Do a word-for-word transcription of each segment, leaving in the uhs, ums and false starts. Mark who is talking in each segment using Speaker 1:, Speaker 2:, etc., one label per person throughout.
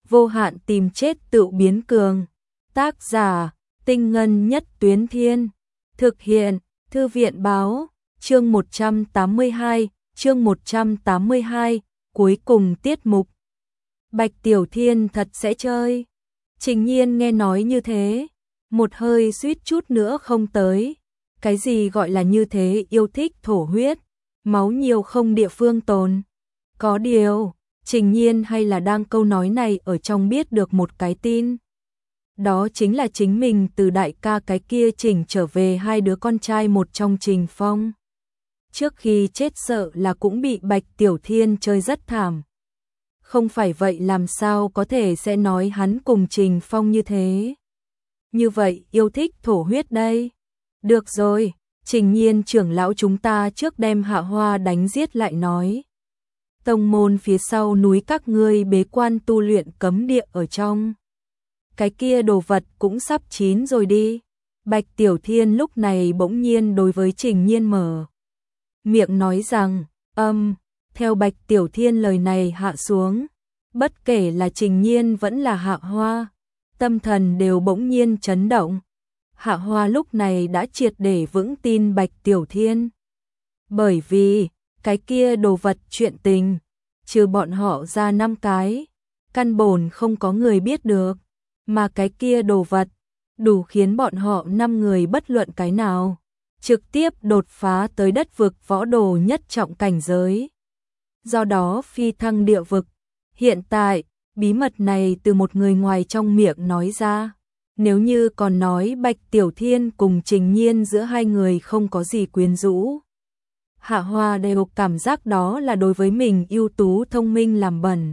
Speaker 1: vô hạn tìm chết tự biến cường. Tác giả, Tinh Ngân Nhất Tuyến Thiên. Thực hiện, Thư viện Báo. Chương một trăm tám mươi hai, chương một trăm tám mươi hai, cuối cùng tiết mục. Bạch Tiểu Thiên thật sẽ chơi. Trình Nhiên nghe nói như thế, một hơi suýt chút nữa không tới. Cái gì gọi là như thế, yêu thích thổ huyết, máu nhiều không địa phương tồn. Có điều, Trình Nhiên hay là đang câu nói này ở trong biết được một cái tin. Đó chính là chính mình từ đại ca cái kia chỉnh trở về hai đứa con trai một trong Trình Phong. Trước khi chết sợ là cũng bị Bạch Tiểu Thiên chơi rất thảm. Không phải vậy làm sao có thể sẽ nói hắn cùng Trình Phong như thế. Như vậy yêu thích thổ huyết đây. Được rồi, Trình Nhiên trưởng lão chúng ta trước đem Hạ Hoa đánh giết lại nói. Tông môn phía sau núi các ngươi bế quan tu luyện cấm địa ở trong. Cái kia đồ vật cũng sắp chín rồi đi. Bạch Tiểu Thiên lúc này bỗng nhiên đối với Trình Nhiên mở miệng nói rằng, âm, theo Bạch Tiểu Thiên lời này hạ xuống, bất kể là Trình Nhiên vẫn là Hạ Hoa, tâm thần đều bỗng nhiên chấn động. Hạ Hoa lúc này đã triệt để vững tin Bạch Tiểu Thiên. Bởi vì, cái kia đồ vật chuyện tình, trừ bọn họ ra năm cái, căn bổn không có người biết được, mà cái kia đồ vật, đủ khiến bọn họ năm người bất luận cái nào, trực tiếp đột phá tới đất vực võ đồ nhất trọng cảnh giới. Do đó phi thăng địa vực, hiện tại, bí mật này từ một người ngoài trong miệng nói ra. Nếu như còn nói Bạch Tiểu Thiên cùng Trình Nhiên giữa hai người không có gì quyến rũ, Hạ Hoa đều cảm giác đó là đối với mình ưu tú thông minh làm bẩn.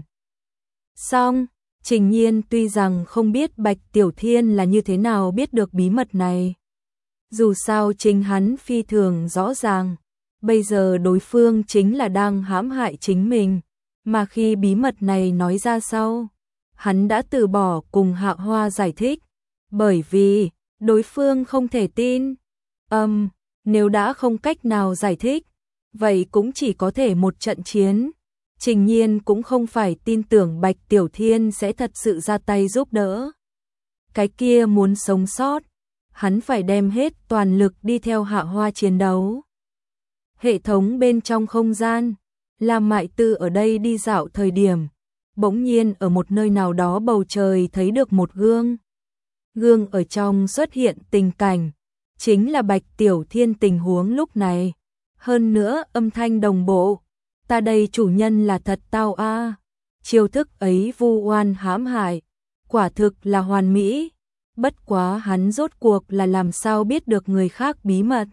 Speaker 1: Song, Trình Nhiên tuy rằng không biết Bạch Tiểu Thiên là như thế nào biết được bí mật này. Dù sao chính hắn phi thường rõ ràng, bây giờ đối phương chính là đang hãm hại chính mình, mà khi bí mật này nói ra sau, hắn đã từ bỏ cùng Hạ Hoa giải thích, bởi vì đối phương không thể tin. Âm, um, nếu đã không cách nào giải thích, vậy cũng chỉ có thể một trận chiến. Trình Nhiên cũng không phải tin tưởng Bạch Tiểu Thiên sẽ thật sự ra tay giúp đỡ. Cái kia muốn sống sót, hắn phải đem hết toàn lực đi theo Hạ Hoa chiến đấu. Hệ thống bên trong không gian, Lam Mại Tư ở đây đi dạo thời điểm, bỗng nhiên ở một nơi nào đó bầu trời thấy được một gương. Gương ở trong xuất hiện tình cảnh, chính là Bạch Tiểu Thiên tình huống lúc này. Hơn nữa âm thanh đồng bộ, ta đây chủ nhân là thật tao a. À. Chiêu thức ấy vu oan hãm hại, quả thực là hoàn mỹ. Bất quá hắn rốt cuộc là làm sao biết được người khác bí mật.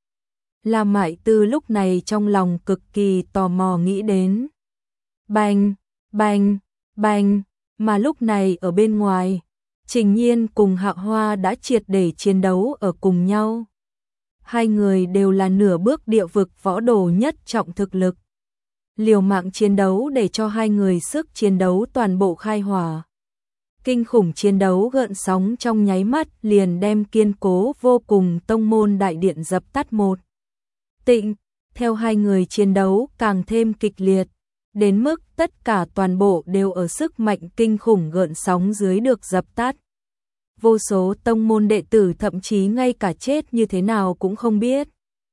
Speaker 1: Lam Mại Tư lúc này trong lòng cực kỳ tò mò nghĩ đến. Bành, bành, bành, mà lúc này ở bên ngoài, Trình Nhiên cùng Hạ Hoa đã triệt để chiến đấu ở cùng nhau. Hai người đều là nửa bước địa vực võ đồ nhất trọng thực lực. Liều mạng chiến đấu để cho hai người sức chiến đấu toàn bộ khai hỏa. Kinh khủng chiến đấu gợn sóng trong nháy mắt liền đem kiên cố vô cùng tông môn đại điện dập tắt một. Tịnh, theo hai người chiến đấu càng thêm kịch liệt, đến mức tất cả toàn bộ đều ở sức mạnh kinh khủng gợn sóng dưới được dập tắt. Vô số tông môn đệ tử thậm chí ngay cả chết như thế nào cũng không biết.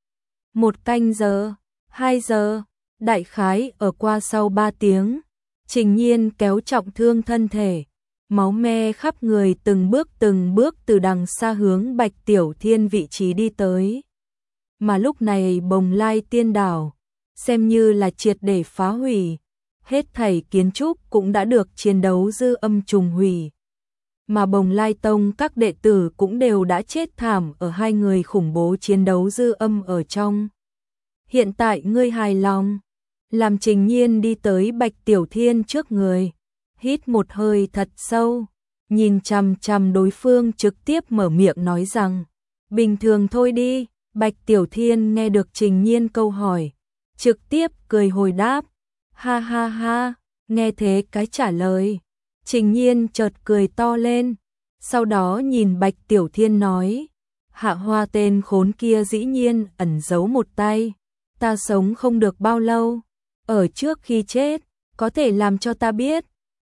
Speaker 1: Một canh giờ, hai giờ, đại khái ở qua sau ba tiếng, Trình Nhiên kéo trọng thương thân thể, máu me khắp người từng bước từng bước từ đằng xa hướng Bạch Tiểu Thiên vị trí đi tới. Mà lúc này Bồng Lai Tiên Đảo, xem như là triệt để phá hủy, hết thảy kiến trúc cũng đã được chiến đấu dư âm trùng hủy. Mà Bồng Lai Tông các đệ tử cũng đều đã chết thảm ở hai người khủng bố chiến đấu dư âm ở trong. Hiện tại ngươi hài lòng, làm Trình Nhiên đi tới Bạch Tiểu Thiên trước người, hít một hơi thật sâu, nhìn chằm chằm đối phương trực tiếp mở miệng nói rằng, bình thường thôi đi. Bạch Tiểu Thiên nghe được Trình Nhiên câu hỏi, trực tiếp cười hồi đáp, ha ha ha, nghe thế cái trả lời. Trình Nhiên chợt cười to lên, sau đó nhìn Bạch Tiểu Thiên nói, Hạ Hoa tên khốn kia dĩ nhiên ẩn giấu một tay, ta sống không được bao lâu, ở trước khi chết, có thể làm cho ta biết,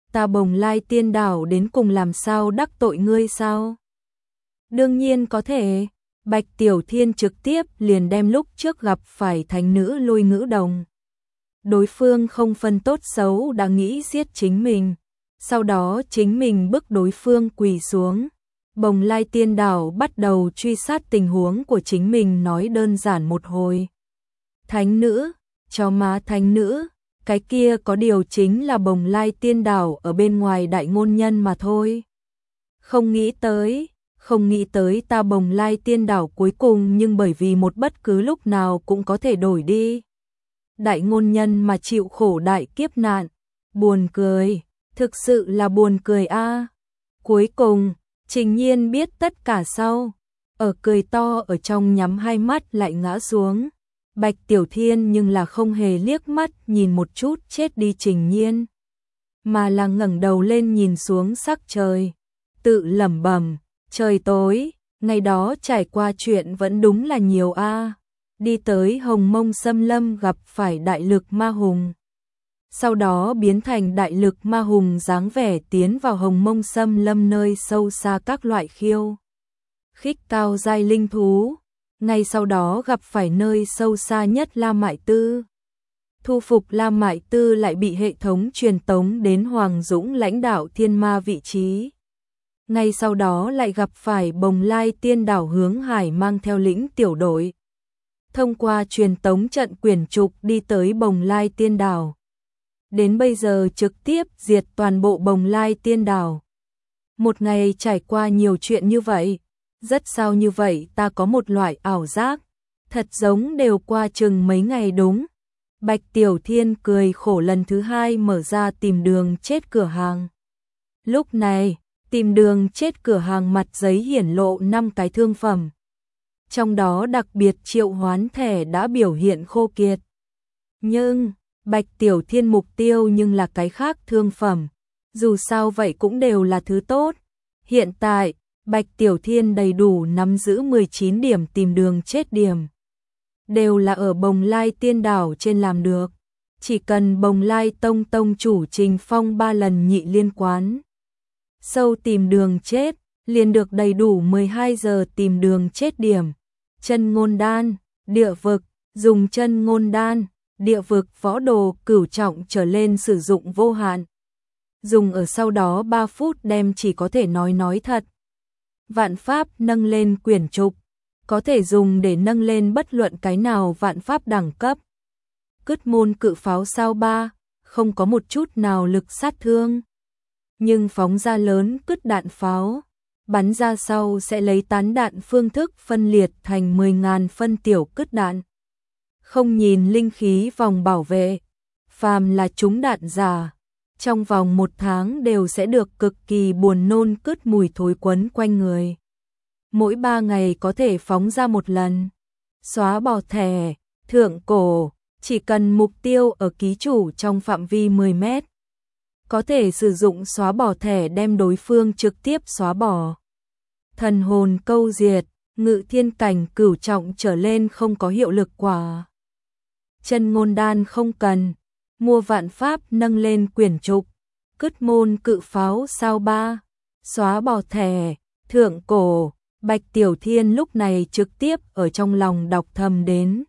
Speaker 1: ta Bồng Lai Tiên Đảo đến cùng làm sao đắc tội ngươi sao? Đương nhiên có thể. Bạch Tiểu Thiên trực tiếp liền đem lúc trước gặp phải thánh nữ Lôi Ngữ Đồng. Đối phương không phân tốt xấu đã nghĩ giết chính mình. Sau đó chính mình bức đối phương quỳ xuống. Bồng Lai Tiên Đảo bắt đầu truy sát tình huống của chính mình nói đơn giản một hồi. Thánh nữ, cho má thánh nữ, cái kia có điều chính là Bồng Lai Tiên Đảo ở bên ngoài đại ngôn nhân mà thôi. Không nghĩ tới, không nghĩ tới ta Bồng Lai Tiên Đảo cuối cùng nhưng bởi vì một bất cứ lúc nào cũng có thể đổi đi. Đại ngôn nhân mà chịu khổ đại kiếp nạn, buồn cười, thực sự là buồn cười a. À. Cuối cùng, Trình Nhiên biết tất cả sau, ở cười to ở trong nhắm hai mắt lại ngã xuống. Bạch Tiểu Thiên nhưng là không hề liếc mắt nhìn một chút chết đi Trình Nhiên, mà là ngẩng đầu lên nhìn xuống sắc trời, tự lẩm bẩm, trời tối, ngày đó trải qua chuyện vẫn đúng là nhiều a. À. Đi tới Hồng Mông Xâm Lâm gặp phải đại lực ma hùng. Sau đó biến thành đại lực ma hùng dáng vẻ tiến vào Hồng Mông Xâm Lâm nơi sâu xa các loại khiêu khích cao giai linh thú. Ngay sau đó gặp phải nơi sâu xa nhất La Mại Tư. Thu phục La Mại Tư lại bị hệ thống truyền tống đến Hoàng Dũng lãnh đạo thiên ma vị trí. Ngay sau đó lại gặp phải Bồng Lai Tiên Đảo hướng hải mang theo lĩnh tiểu đội. Thông qua truyền tống trận quyển trục đi tới Bồng Lai Tiên Đảo. Đến bây giờ trực tiếp diệt toàn bộ Bồng Lai Tiên Đảo. Một ngày trải qua nhiều chuyện như vậy, rất sao như vậy ta có một loại ảo giác, thật giống đều qua chừng mấy ngày đúng. Bạch Tiểu Thiên cười khổ lần thứ hai mở ra tìm đường chết cửa hàng. Lúc này, tìm đường chết cửa hàng mặt giấy hiển lộ năm cái thương phẩm. Trong đó đặc biệt triệu hoán thẻ đã biểu hiện khô kiệt. Nhưng, Bạch Tiểu Thiên mục tiêu nhưng là cái khác thương phẩm. Dù sao vậy cũng đều là thứ tốt. Hiện tại, Bạch Tiểu Thiên đầy đủ nắm giữ mười chín điểm tìm đường chết điểm. Đều là ở Bồng Lai Tiên Đảo trên làm được. Chỉ cần Bồng Lai Tông Tông chủ Trình Phong ba lần nhị liên quán. Sâu tìm đường chết, liền được đầy đủ mười hai giờ tìm đường chết điểm. Chân ngôn đan, địa vực, dùng chân ngôn đan, địa vực võ đồ cửu trọng trở lên sử dụng vô hạn. Dùng ở sau đó ba phút đem chỉ có thể nói nói thật. Vạn pháp nâng lên quyển trục, có thể dùng để nâng lên bất luận cái nào vạn pháp đẳng cấp. Cứt môn cự pháo sao ba, không có một chút nào lực sát thương. Nhưng phóng ra lớn cứt đạn pháo, bắn ra sau sẽ lấy tán đạn phương thức phân liệt thành mười nghìn phân tiểu cứt đạn. Không nhìn linh khí vòng bảo vệ, phàm là trúng đạn giả, trong vòng một tháng đều sẽ được cực kỳ buồn nôn cứt mùi thối quấn quanh người. Mỗi ba ngày có thể phóng ra một lần. Xóa bỏ thẻ, thượng cổ, chỉ cần mục tiêu ở ký chủ trong phạm vi mười mét. Có thể sử dụng xóa bỏ thẻ đem đối phương trực tiếp xóa bỏ. Thần hồn câu diệt, ngự thiên cảnh cửu trọng trở lên không có hiệu lực quả. Chân ngôn đan không cần, mua vạn pháp nâng lên quyển trục. Cứt môn cự pháo sao ba, xóa bỏ thẻ, thượng cổ. Bạch Tiểu Thiên lúc này trực tiếp ở trong lòng đọc thầm đến.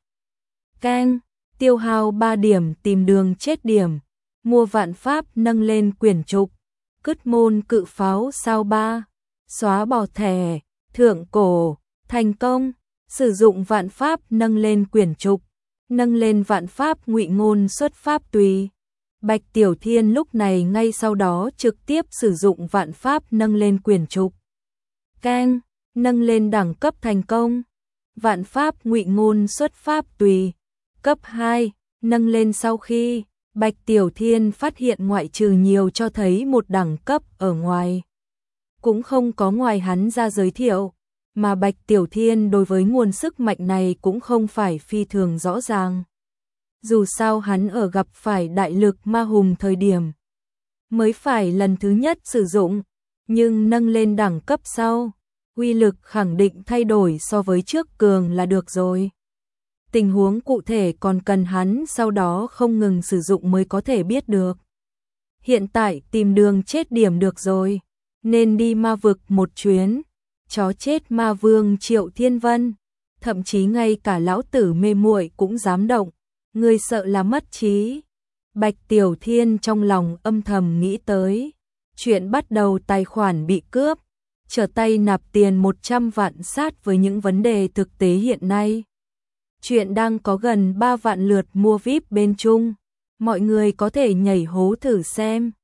Speaker 1: Keng, tiêu hao ba điểm tìm đường chết điểm, mua vạn pháp nâng lên quyển trục. Cứt môn cự pháo sao ba, xóa bỏ thẻ, thượng cổ, thành công, sử dụng vạn pháp nâng lên quyển trục, nâng lên vạn pháp ngụy ngôn xuất pháp tùy. Bạch Tiểu Thiên lúc này ngay sau đó trực tiếp sử dụng vạn pháp nâng lên quyển trục. Keng, nâng lên đẳng cấp thành công. Vạn pháp ngụy ngôn xuất pháp tùy. Cấp hai, nâng lên sau khi Bạch Tiểu Thiên phát hiện ngoại trừ nhiều cho thấy một đẳng cấp ở ngoài. Cũng không có ngoài hắn ra giới thiệu, mà Bạch Tiểu Thiên đối với nguồn sức mạnh này cũng không phải phi thường rõ ràng. Dù sao hắn ở gặp phải đại lực ma hùng thời điểm mới phải lần thứ nhất sử dụng, nhưng nâng lên đẳng cấp sau, uy lực khẳng định thay đổi so với trước cường là được rồi. Tình huống cụ thể còn cần hắn sau đó không ngừng sử dụng mới có thể biết được. hiện tại tìm đường chết điểm được rồi, nên đi ma vực một chuyến. Chó chết ma vương Triệu Thiên Vân, thậm chí ngay cả lão tử mê muội cũng dám động, người sợ là mất trí. Bạch Tiểu Thiên trong lòng âm thầm nghĩ tới, chuyện bắt đầu tài khoản bị cướp, trở tay nạp tiền một trăm vạn sát với những vấn đề thực tế hiện nay. Chuyện đang có gần ba vạn lượt mua vi ai pi bên Trung, mọi người có thể nhảy hố thử xem.